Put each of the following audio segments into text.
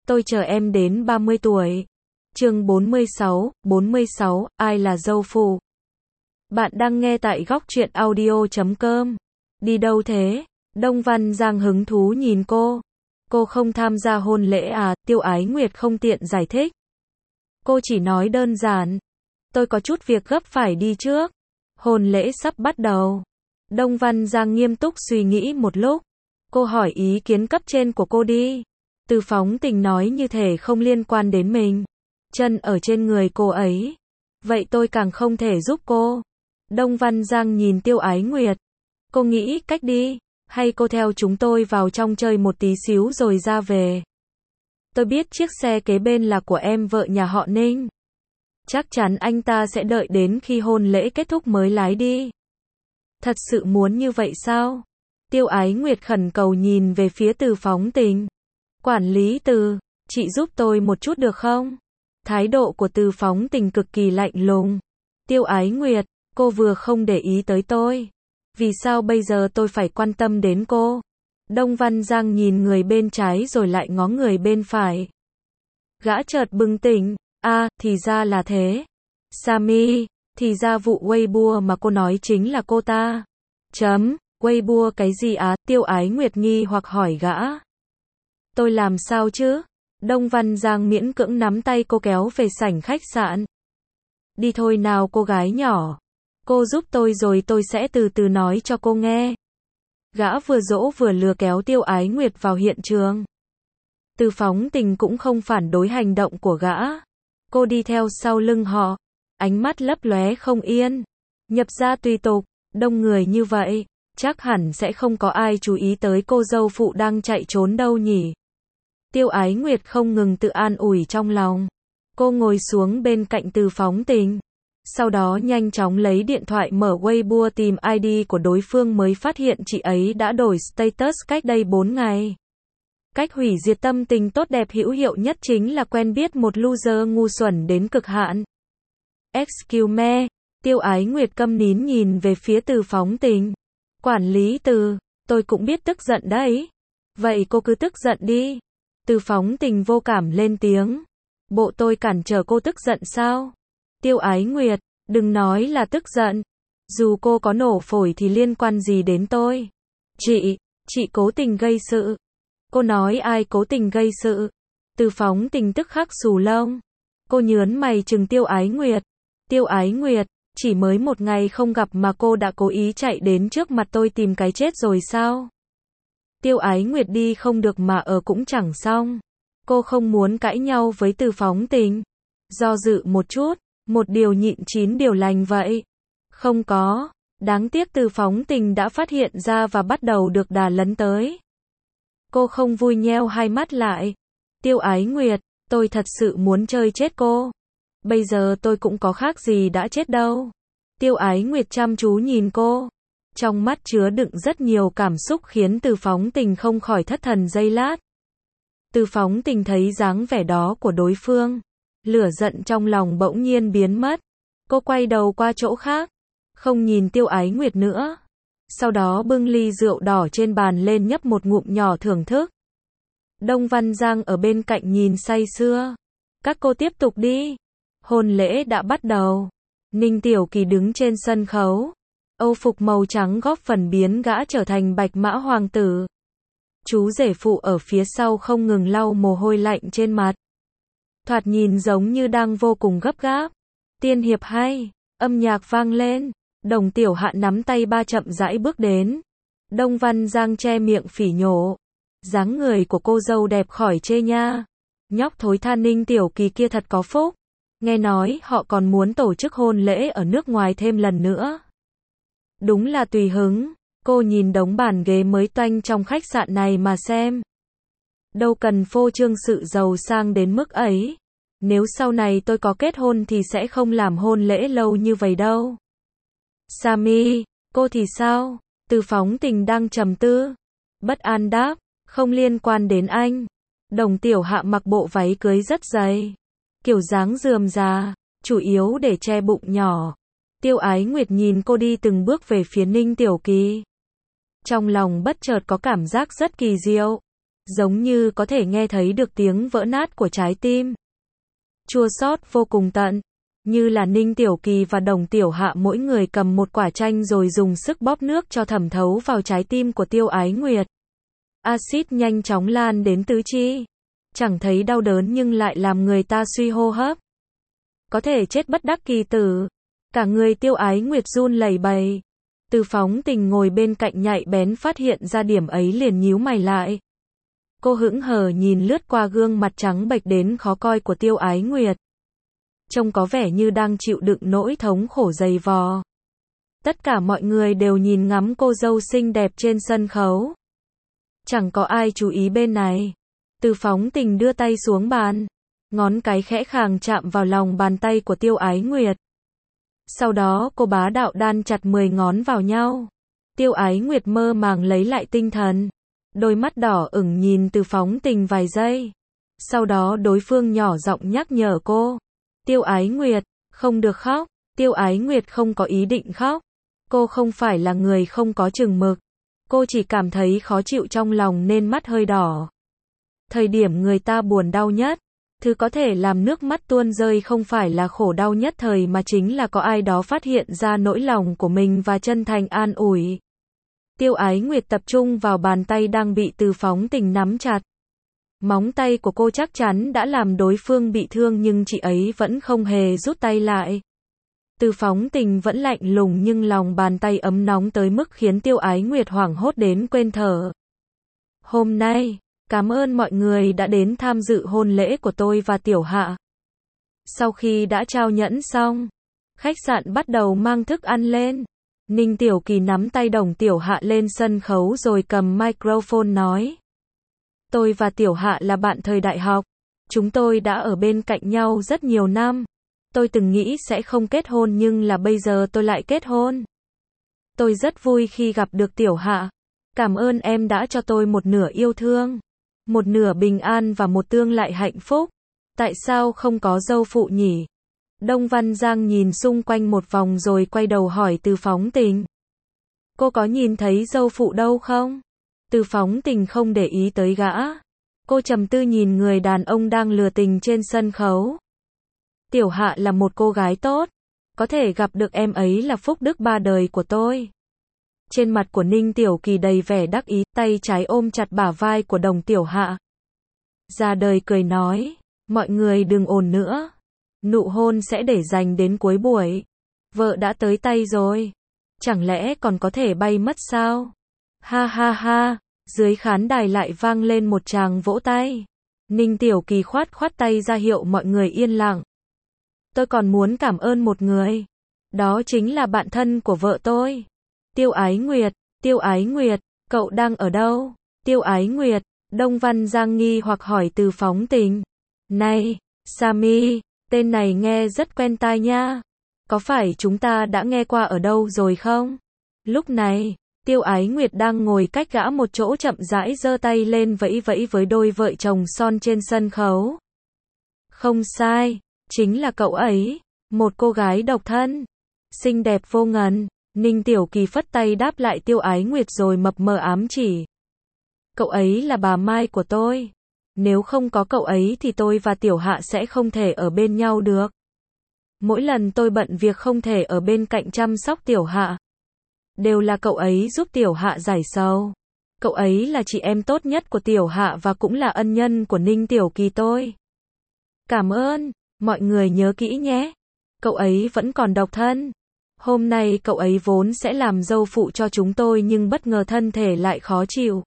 Tôi chờ em đến 30 tuổi. Chương 46, ai là dâu phụ? Bạn đang nghe tại góc truyện audio.com. Đi đâu thế? Đông Văn Giang hứng thú nhìn cô. Cô không tham gia hôn lễ à? Tiêu Ái Nguyệt không tiện giải thích. Cô chỉ nói đơn giản. Tôi có chút việc gấp phải đi trước. Hôn lễ sắp bắt đầu. Đông Văn Giang nghiêm túc suy nghĩ một lúc. Cô hỏi ý kiến cấp trên của cô đi. Từ Phóng Tình nói như thể không liên quan đến mình. Chân ở trên người cô ấy. Vậy tôi càng không thể giúp cô. Đông Văn Giang nhìn Tiêu Ái Nguyệt. Cô nghĩ cách đi. Hay cô theo chúng tôi vào trong chơi một tí xíu rồi ra về. Tôi biết chiếc xe kế bên là của em vợ nhà họ Ninh. Chắc chắn anh ta sẽ đợi đến khi hôn lễ kết thúc mới lái đi. Thật sự muốn như vậy sao? Tiêu Ái Nguyệt khẩn cầu nhìn về phía Từ Phóng Tình. Quản lý Từ, chị giúp tôi một chút được không? Thái độ của Từ Phóng Tình cực kỳ lạnh lùng. Tiêu Ái Nguyệt, cô vừa không để ý tới tôi. Vì sao bây giờ tôi phải quan tâm đến cô? Đông Văn Giang nhìn người bên trái rồi lại ngó người bên phải. Gã chợt bừng tỉnh. Thì ra là thế. Sammy, thì ra vụ Weibo mà cô nói chính là cô ta. Weibo cái gì á? Tiêu Ái Nguyệt nghi hoặc hỏi gã. Tôi làm sao chứ? Đông Văn Giang miễn cưỡng nắm tay cô kéo về sảnh khách sạn. Đi thôi nào cô gái nhỏ. Cô giúp tôi rồi tôi sẽ từ từ nói cho cô nghe. Gã vừa dỗ vừa lừa kéo Tiêu Ái Nguyệt vào hiện trường. Từ Phóng Tình cũng không phản đối hành động của gã. Cô đi theo sau lưng họ. Ánh mắt lấp lóe không yên. Nhập ra tùy tục. Đông người như vậy. Chắc hẳn sẽ không có ai chú ý tới cô dâu phụ đang chạy trốn đâu nhỉ. Tiêu Ái Nguyệt không ngừng tự an ủi trong lòng. Cô ngồi xuống bên cạnh Từ Phóng Tình. Sau đó nhanh chóng lấy điện thoại mở Weibo tìm ID của đối phương mới phát hiện chị ấy đã đổi status cách đây 4 ngày. Cách hủy diệt tâm tình tốt đẹp hữu hiệu nhất chính là quen biết một loser ngu xuẩn đến cực hạn. Excuse me. Tiêu Ái Nguyệt câm nín nhìn về phía Từ Phóng Tình. Quản lý Từ, tôi cũng biết tức giận đấy. Vậy cô cứ tức giận đi. Từ Phóng Tình vô cảm lên tiếng. Bộ tôi cản trở cô tức giận sao? Tiêu Ái Nguyệt, đừng nói là tức giận. Dù cô có nổ phổi thì liên quan gì đến tôi? Chị cố tình gây sự. Cô nói ai cố tình gây sự? Từ Phóng Tình tức khắc xù lông. Cô nhớn mày trừng Tiêu Ái Nguyệt. Tiêu Ái Nguyệt, chỉ mới một ngày không gặp mà cô đã cố ý chạy đến trước mặt tôi tìm cái chết rồi sao? Tiêu Ái Nguyệt đi không được mà ở cũng chẳng xong. Cô không muốn cãi nhau với Từ Phóng Tình. Do dự một chút, một điều nhịn 9 điều lành vậy. Không có. Đáng tiếc Từ Phóng Tình đã phát hiện ra và bắt đầu được đà lấn tới. Cô không vui nheo hai mắt lại. Tiêu Ái Nguyệt, tôi thật sự muốn chơi chết cô. Bây giờ tôi cũng có khác gì đã chết đâu. Tiêu Ái Nguyệt chăm chú nhìn cô. Trong mắt chứa đựng rất nhiều cảm xúc khiến Từ Phóng Tình không khỏi thất thần giây lát. Từ Phóng Tình thấy dáng vẻ đó của đối phương. Lửa giận trong lòng bỗng nhiên biến mất. Cô quay đầu qua chỗ khác. Không nhìn Tiêu Ái Nguyệt nữa. Sau đó bưng ly rượu đỏ trên bàn lên nhấp một ngụm nhỏ thưởng thức. Đông Văn Giang ở bên cạnh nhìn say sưa. Các cô tiếp tục đi. Hôn lễ đã bắt đầu. Ninh Tiểu Kỳ đứng trên sân khấu. Âu phục màu trắng góp phần biến gã trở thành bạch mã hoàng tử. Chú rể phụ ở phía sau không ngừng lau mồ hôi lạnh trên mặt. Thoạt nhìn giống như đang vô cùng gấp gáp. Tiên hiệp hay. Âm nhạc vang lên. Đồng Tiểu Hạ nắm tay ba chậm rãi bước đến. Đông Văn Giang che miệng phỉ nhổ. Dáng người của cô dâu đẹp khỏi chê nha. Nhóc thối tha Ninh Tiểu Kỳ kia thật có phúc. Nghe nói họ còn muốn tổ chức hôn lễ ở nước ngoài thêm lần nữa. Đúng là tùy hứng. Cô nhìn đống bàn ghế mới toanh trong khách sạn này mà xem. Đâu cần phô trương sự giàu sang đến mức ấy. Nếu sau này tôi có kết hôn thì sẽ không làm hôn lễ lâu như vậy đâu. Sammy, cô thì sao? Từ Phóng Tình đang trầm tư. Bất an đáp, không liên quan đến anh. Đồng Tiểu Hạ mặc bộ váy cưới rất dày. Kiểu dáng rườm rà, chủ yếu để che bụng nhỏ. Tiêu Ái Nguyệt nhìn cô đi từng bước về phía Ninh Tiểu Kỳ. Trong lòng bất chợt có cảm giác rất kỳ diệu. giống như có thể nghe thấy được tiếng vỡ nát của trái tim. Chua xót vô cùng tận, như là Ninh Tiểu Kỳ và Đồng Tiểu Hạ mỗi người cầm một quả chanh rồi dùng sức bóp nước cho thẩm thấu vào trái tim của Tiêu Ái Nguyệt. Axit nhanh chóng lan đến tứ chi. Chẳng thấy đau đớn nhưng lại làm người ta suy hô hấp. Có thể chết bất đắc kỳ tử. Cả người Tiêu Ái Nguyệt run lẩy bẩy. Từ Phóng Tình ngồi bên cạnh nhạy bén phát hiện ra điểm ấy liền nhíu mày lại. Cô hững hờ nhìn lướt qua gương mặt trắng bệch đến khó coi của Tiêu Ái Nguyệt. Trông có vẻ như đang chịu đựng nỗi thống khổ dày vò. Tất cả mọi người đều nhìn ngắm cô dâu xinh đẹp trên sân khấu. Chẳng có ai chú ý bên này. Từ Phóng Tình đưa tay xuống bàn. Ngón cái khẽ khàng chạm vào lòng bàn tay của Tiêu Ái Nguyệt. Sau đó cô bá đạo đan chặt 10 ngón vào nhau. Tiêu Ái Nguyệt mơ màng lấy lại tinh thần. Đôi mắt đỏ ửng nhìn Từ Phóng Tình vài giây. Sau đó đối phương nhỏ giọng nhắc nhở cô. Tiêu Ái Nguyệt, không được khóc. Tiêu Ái Nguyệt không có ý định khóc. Cô không phải là người không có chừng mực. Cô chỉ cảm thấy khó chịu trong lòng nên mắt hơi đỏ. Thời điểm người ta buồn đau nhất, thứ có thể làm nước mắt tuôn rơi không phải là khổ đau nhất thời mà chính là có ai đó phát hiện ra nỗi lòng của mình và chân thành an ủi. Tiêu Ái Nguyệt tập trung vào bàn tay đang bị Từ Phóng Tình nắm chặt. Móng tay của cô chắc chắn đã làm đối phương bị thương nhưng chị ấy vẫn không hề rút tay lại. Từ Phóng Tình vẫn lạnh lùng nhưng lòng bàn tay ấm nóng tới mức khiến Tiêu Ái Nguyệt hoảng hốt đến quên thở. Hôm nay, cảm ơn mọi người đã đến tham dự hôn lễ của tôi và Tiểu Hạ. Sau khi đã trao nhẫn xong, khách sạn bắt đầu mang thức ăn lên. Ninh Tiểu Kỳ nắm tay Đồng Tiểu Hạ lên sân khấu rồi cầm microphone nói. Tôi và Tiểu Hạ là bạn thời đại học. Chúng tôi đã ở bên cạnh nhau rất nhiều năm. Tôi từng nghĩ sẽ không kết hôn nhưng là bây giờ tôi lại kết hôn. Tôi rất vui khi gặp được Tiểu Hạ. Cảm ơn em đã cho tôi một nửa yêu thương, một nửa bình an và một tương lai hạnh phúc. Tại sao không có dâu phụ nhỉ? Đông Văn Giang nhìn xung quanh một vòng rồi quay đầu hỏi Từ Phóng Tình. Cô có nhìn thấy dâu phụ đâu không? Từ Phóng Tình không để ý tới gã. Cô trầm tư nhìn người đàn ông đang lừa tình trên sân khấu. Tiểu Hạ là một cô gái tốt. Có thể gặp được em ấy là phúc đức ba đời của tôi. Trên mặt của Ninh Tiểu Kỳ đầy vẻ đắc ý, tay trái ôm chặt bả vai của Đồng Tiểu Hạ. Ra đời cười nói, mọi người đừng ồn nữa. Nụ hôn sẽ để dành đến cuối buổi. Vợ đã tới tay rồi. Chẳng lẽ còn có thể bay mất sao? Ha ha ha, dưới khán đài lại vang lên một tràng vỗ tay. Ninh Tiểu Kỳ khoát khoát tay ra hiệu mọi người yên lặng. Tôi còn muốn cảm ơn một người. Đó chính là bạn thân của vợ tôi. Tiêu Ái Nguyệt, Tiêu Ái Nguyệt, cậu đang ở đâu? Tiêu Ái Nguyệt, Đông Văn Giang nghi hoặc hỏi Từ Phóng Tình. Này, Sami, tên này nghe rất quen tai nha. Có phải chúng ta đã nghe qua ở đâu rồi không? Lúc này, Tiêu Ái Nguyệt đang ngồi cách gã một chỗ chậm rãi giơ tay lên vẫy vẫy với đôi vợ chồng son trên sân khấu. Không sai, chính là cậu ấy, một cô gái độc thân, xinh đẹp vô ngần. Ninh Tiểu Kỳ phất tay đáp lại Tiêu Ái Nguyệt rồi mập mờ ám chỉ. Cậu ấy là bà Mai của tôi. Nếu không có cậu ấy thì tôi và Tiểu Hạ sẽ không thể ở bên nhau được. Mỗi lần tôi bận việc không thể ở bên cạnh chăm sóc Tiểu Hạ, đều là cậu ấy giúp Tiểu Hạ giải sầu. Cậu ấy là chị em tốt nhất của Tiểu Hạ và cũng là ân nhân của Ninh Tiểu Kỳ tôi. Cảm ơn, mọi người nhớ kỹ nhé. Cậu ấy vẫn còn độc thân. Hôm nay cậu ấy vốn sẽ làm dâu phụ cho chúng tôi nhưng bất ngờ thân thể lại khó chịu.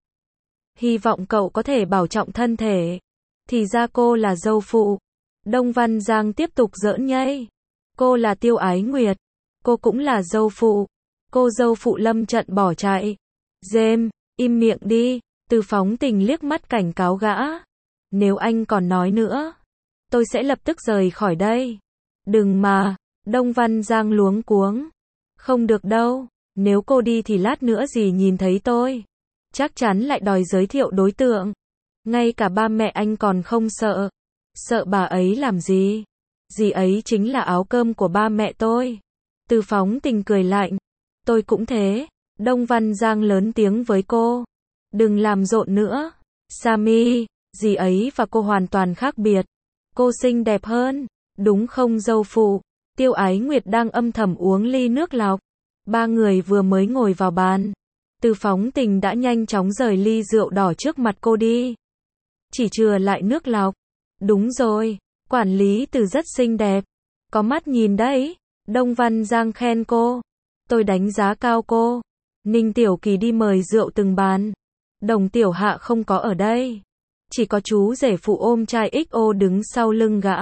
Hy vọng cậu có thể bảo trọng thân thể. Thì ra cô là dâu phụ. Đông Văn Giang tiếp tục giỡn nhây. Cô là Tiêu Ái Nguyệt. Cô cũng là dâu phụ. Cô dâu phụ lâm trận bỏ chạy. Dêm, im miệng đi. Từ Phóng Tình liếc mắt cảnh cáo gã. Nếu anh còn nói nữa, tôi sẽ lập tức rời khỏi đây. Đừng mà. Đông Văn Giang luống cuống. Không được đâu. Nếu cô đi thì lát nữa dì nhìn thấy tôi, chắc chắn lại đòi giới thiệu đối tượng. Ngay cả ba mẹ anh còn không sợ. Sợ bà ấy làm gì? Dì ấy chính là áo cơm của ba mẹ tôi. Từ Phóng Tình cười lạnh. Tôi cũng thế. Đông Văn Giang lớn tiếng với cô. Đừng làm rộn nữa. Sami, dì ấy và cô hoàn toàn khác biệt. Cô xinh đẹp hơn, đúng không dâu phụ? Tiêu Ái Nguyệt đang âm thầm uống ly nước lọc. Ba người vừa mới ngồi vào bàn. Từ Phóng Tình đã nhanh chóng rời ly rượu đỏ trước mặt cô đi. Chỉ chừa lại nước lọc. Đúng rồi, quản lý Từ rất xinh đẹp. Có mắt nhìn đấy. Đông Văn Giang khen cô. Tôi đánh giá cao cô. Ninh Tiểu Kỳ đi mời rượu từng bàn. Đồng Tiểu Hạ không có ở đây. Chỉ có chú rể phụ ôm chai XO đứng sau lưng gã.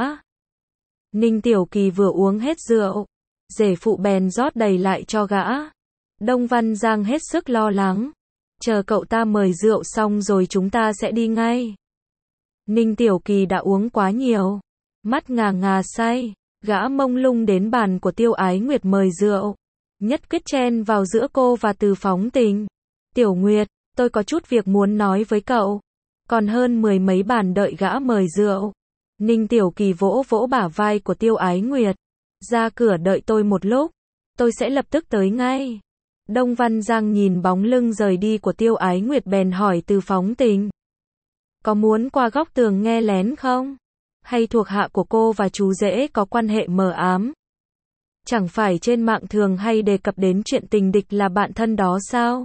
Ninh Tiểu Kỳ vừa uống hết rượu. Rể phụ bèn rót đầy lại cho gã. Đông Văn Giang hết sức lo lắng. Chờ cậu ta mời rượu xong rồi chúng ta sẽ đi ngay. Ninh Tiểu Kỳ đã uống quá nhiều. Mắt ngà ngà say. Gã mông lung đến bàn của Tiêu Ái Nguyệt mời rượu. Nhất quyết chen vào giữa cô và Từ Phóng Tình. Tiểu Nguyệt, tôi có chút việc muốn nói với cậu. Còn hơn 10 mấy bàn đợi gã mời rượu. Ninh Tiểu Kỳ vỗ vỗ bả vai của Tiêu Ái Nguyệt. Ra cửa đợi tôi một lúc. Tôi sẽ lập tức tới ngay. Đông Văn Giang nhìn bóng lưng rời đi của Tiêu Ái Nguyệt bèn hỏi Từ Phóng Tình. Có muốn qua góc tường nghe lén không? Hay thuộc hạ của cô và chú rể có quan hệ mờ ám? Chẳng phải trên mạng thường hay đề cập đến chuyện tình địch là bạn thân đó sao?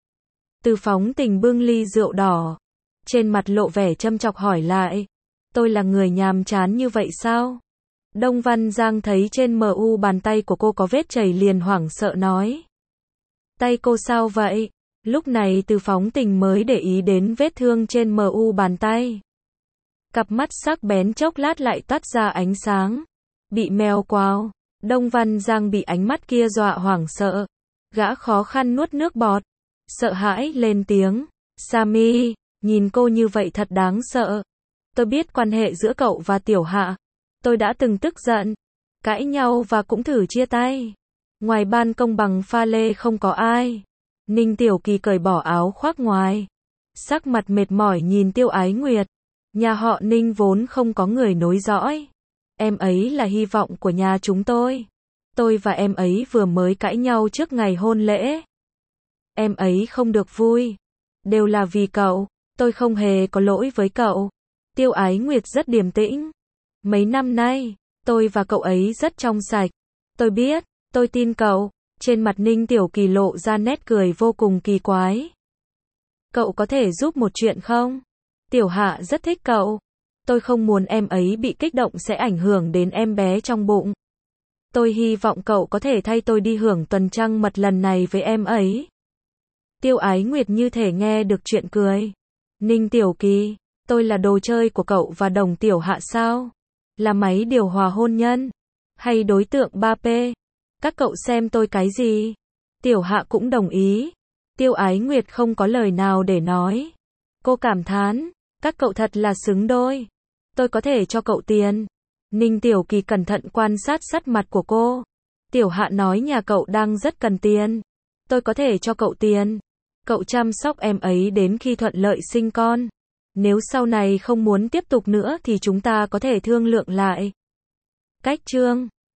Từ Phóng Tình bưng ly rượu đỏ. Trên mặt lộ vẻ châm chọc hỏi lại. Tôi là người nhàm chán như vậy sao? Đông Văn Giang thấy trên mu bàn tay của cô có vết chảy liền hoảng sợ nói. Tay cô sao vậy? Lúc này Từ Phóng Tình mới để ý đến vết thương trên mu bàn tay. Cặp mắt sắc bén chốc lát lại toát ra ánh sáng. Bị mèo quào. Đông Văn Giang bị ánh mắt kia dọa hoảng sợ. Gã khó khăn nuốt nước bọt. Sợ hãi lên tiếng. Sami, nhìn cô như vậy thật đáng sợ. Tôi biết quan hệ giữa cậu và Tiểu Hạ. Tôi đã từng tức giận. Cãi nhau và cũng thử chia tay. Ngoài ban công bằng pha lê không có ai. Ninh Tiểu Kỳ cởi bỏ áo khoác ngoài. Sắc mặt mệt mỏi nhìn Tiêu Ái Nguyệt. Nhà họ Ninh vốn không có người nối dõi. Em ấy là hy vọng của nhà chúng tôi. Tôi và em ấy vừa mới cãi nhau trước ngày hôn lễ. Em ấy không được vui. Đều là vì cậu. Tôi không hề có lỗi với cậu. Tiêu Ái Nguyệt rất điềm tĩnh. Mấy năm nay, tôi và cậu ấy rất trong sạch. Tôi biết, tôi tin cậu. Trên mặt Ninh Tiểu Kỳ lộ ra nét cười vô cùng kỳ quái. Cậu có thể giúp một chuyện không? Tiểu Hạ rất thích cậu. Tôi không muốn em ấy bị kích động sẽ ảnh hưởng đến em bé trong bụng. Tôi hy vọng cậu có thể thay tôi đi hưởng tuần trăng mật lần này với em ấy. Tiêu Ái Nguyệt như thể nghe được chuyện cười. Ninh Tiểu Kỳ, tôi là đồ chơi của cậu và Đồng Tiểu Hạ sao? Là máy điều hòa hôn nhân? Hay đối tượng 3P? Các cậu xem tôi cái gì? Tiểu Hạ cũng đồng ý. Tiêu Ái Nguyệt không có lời nào để nói. Cô cảm thán, các cậu thật là xứng đôi. Tôi có thể cho cậu tiền. Ninh Tiểu Kỳ cẩn thận quan sát sắc mặt của cô. Tiểu Hạ nói nhà cậu đang rất cần tiền. Tôi có thể cho cậu tiền. Cậu chăm sóc em ấy đến khi thuận lợi sinh con. Nếu sau này không muốn tiếp tục nữa thì chúng ta có thể thương lượng lại. Cách chương